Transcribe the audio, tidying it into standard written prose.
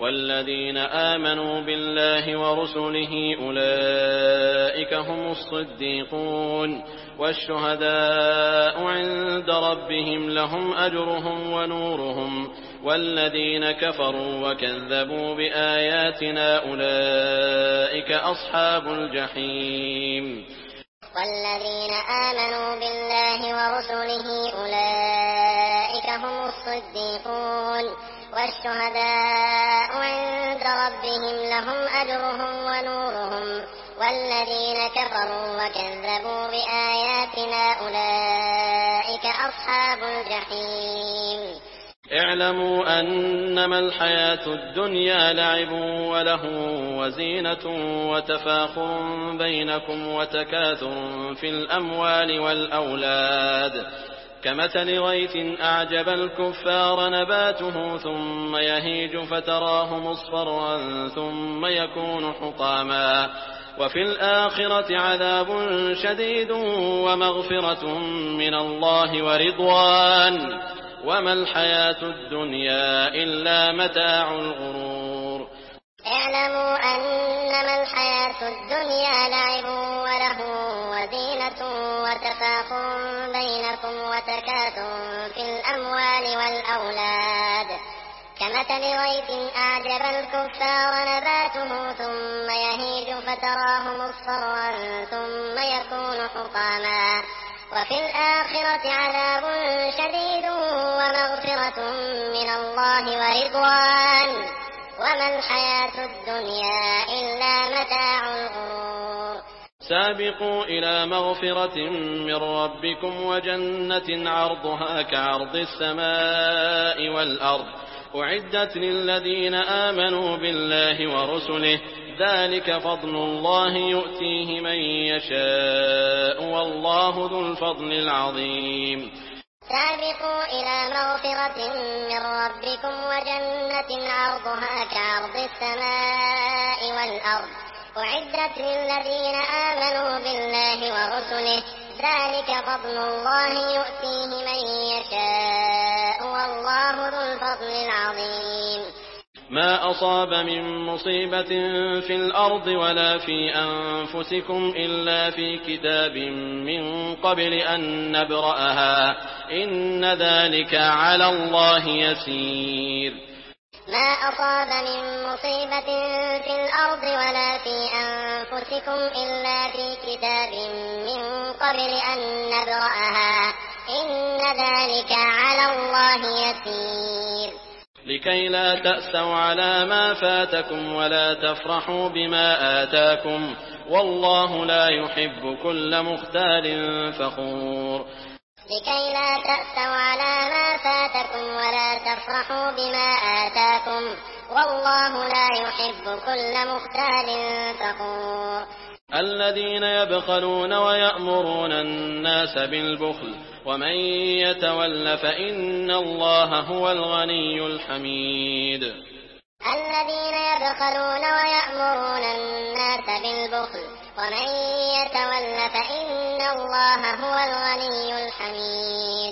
والذين آمنوا بالله ورسله أولئك هم الصديقون والشهداء عند ربهم لهم أجرهم ونورهم والذين كفروا وكذبوا بآياتنا أولئك أصحاب الجحيم والذين آمنوا بالله ورسله أولئك هم الصديقون والشهداء عند ربهم لهم أجرهم ونورهم والذين كفروا وكذبوا بآياتنا أولئك أصحاب الجحيم اعلموا أنما الحياة الدنيا لعب وله وزينة وتفاخر بينكم وتكاثر في الأموال والأولاد كمثل غيث أعجب الكفار نباته ثم يهيج فتراه مصفرا ثم يكون حطاما وفي الآخرة عذاب شديد ومغفرة من الله ورضوان وما الحياة الدنيا إلا متاع الغرور اعلموا أنما الحياة الدنيا لعب وله وزينة وتفاخر بينكم وتكاثر في الأموال والأولاد كمثل غيث أعجب الكفار نباته ثم يهيج فتراه مصفرا ثم يكون حطاما وفي الآخرة عذاب شديد ومغفرة من الله ورضوان وما الحياة الدنيا إلا متاع الغرور سابقوا إلى مغفرة من ربكم وجنة عرضها كعرض السماء والأرض أعدت للذين آمنوا بالله ورسله ذلك فضل الله يؤتيه من يشاء والله ذو الفضل العظيم سابقوا إلى مغفرة من ربكم وجنة عرضها كعرض السماء والأرض أعدت للذين آمنوا بالله ورسله ذلك فضل الله يؤتيه من يشاء والله ذو الفضل العظيم ما أصاب من مصيبة في الأرض ولا في أنفسكم إلا في كتاب من قبل أن نبرأها إن ذلك على الله يسير ما أصاب من مصيبة في الأرض ولا في أنفسكم إلا في كتاب من قبل أن نبرأها إن ذلك على الله يسير لكي لا تأسوا على ما فاتكم ولا تفرحوا بما آتاكم والله لا يحب كل مختال فخور لكي لا تأسوا على ما فاتكم ولا تفرحوا بما آتاكم والله لا يحب كل مختال فخور الذين يبخلون ويأمرون الناس بالبخل ومن يتول فإن الله هو الغني الحميد الذين يبخلون ويأمرون الناس بالبخل ومن يتول فإن الله هو الغني الحميد